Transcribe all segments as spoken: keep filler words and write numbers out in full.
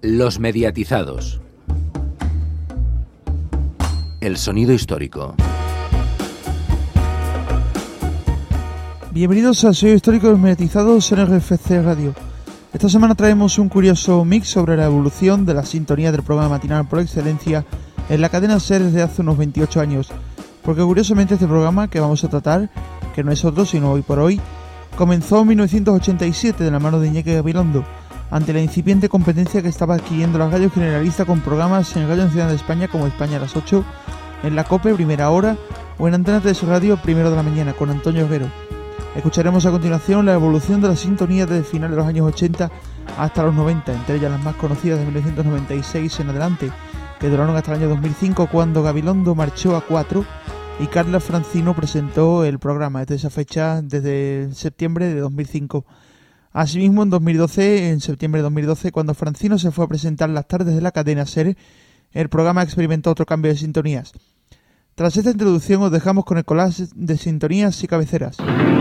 Los mediatizados. El sonido histórico. Bienvenidos al sonido histórico de los mediatizados en R F C Radio. Esta semana traemos un curioso mix sobre la evolución de la sintonía del programa matinal por excelencia en la cadena SER desde hace unos veintiocho años. Porque curiosamente este programa que vamos a tratar, que no es otro sino Hoy por Hoy, comenzó en mil novecientos ochenta y siete de la mano de Iñaki Gabilondo, ante la incipiente competencia que estaba adquiriendo la radio generalista con programas en Radio Nacional de España como España a las ocho, en la COPE Primera Hora o en Antena tres Radio Primero de la Mañana con Antonio Oguero. Escucharemos a continuación la evolución de la sintonía desde finales de los años ochenta hasta los noventa, entre ellas las más conocidas de mil novecientos noventa y seis en adelante, que duraron hasta el año dos mil cinco cuando Gabilondo marchó a cuatro y Carla Francino presentó el programa desde esa fecha, desde septiembre de dos mil cinco. Asimismo, en dos mil doce, en septiembre de dos mil doce, cuando Francino se fue a presentar las tardes de la cadena SER, el programa experimentó otro cambio de sintonías. Tras esta introducción os dejamos con el collage de sintonías y cabeceras.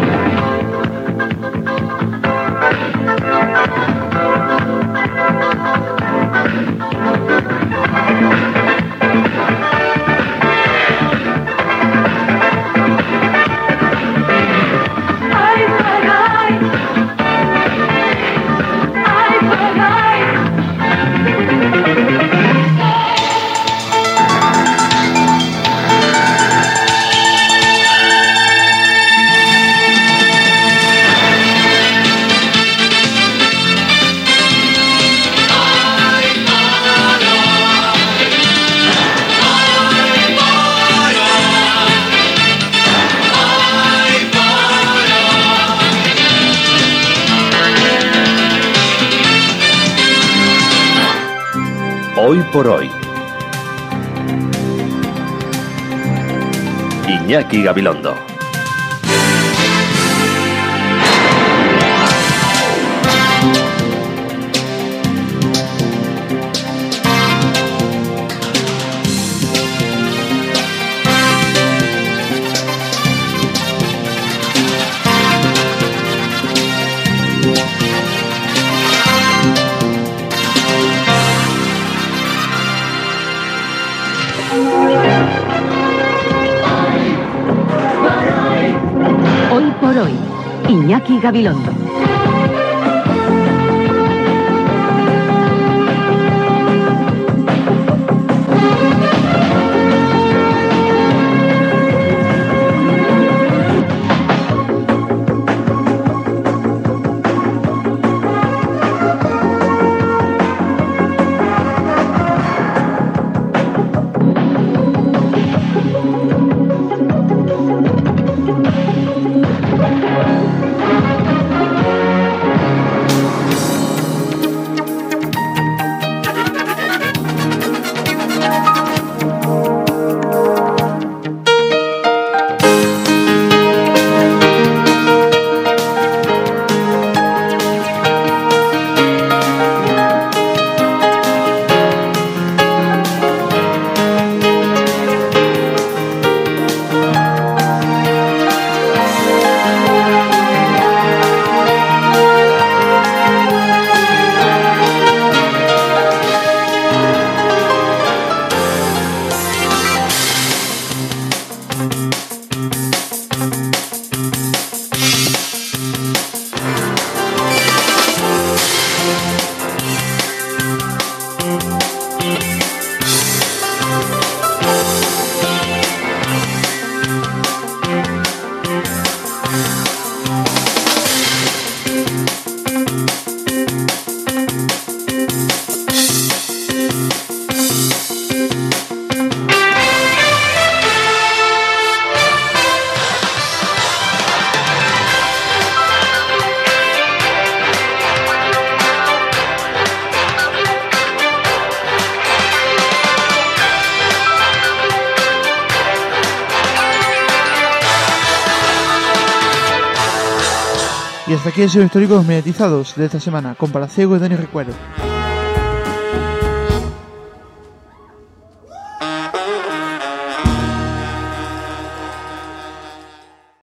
Hoy por Hoy. Iñaki Gabilondo. Hoy por Hoy, Iñaki Gabilondo. Y hasta aquí el sonido histórico de los mediatizados de esta semana, con Palaciego y Dani Recuero.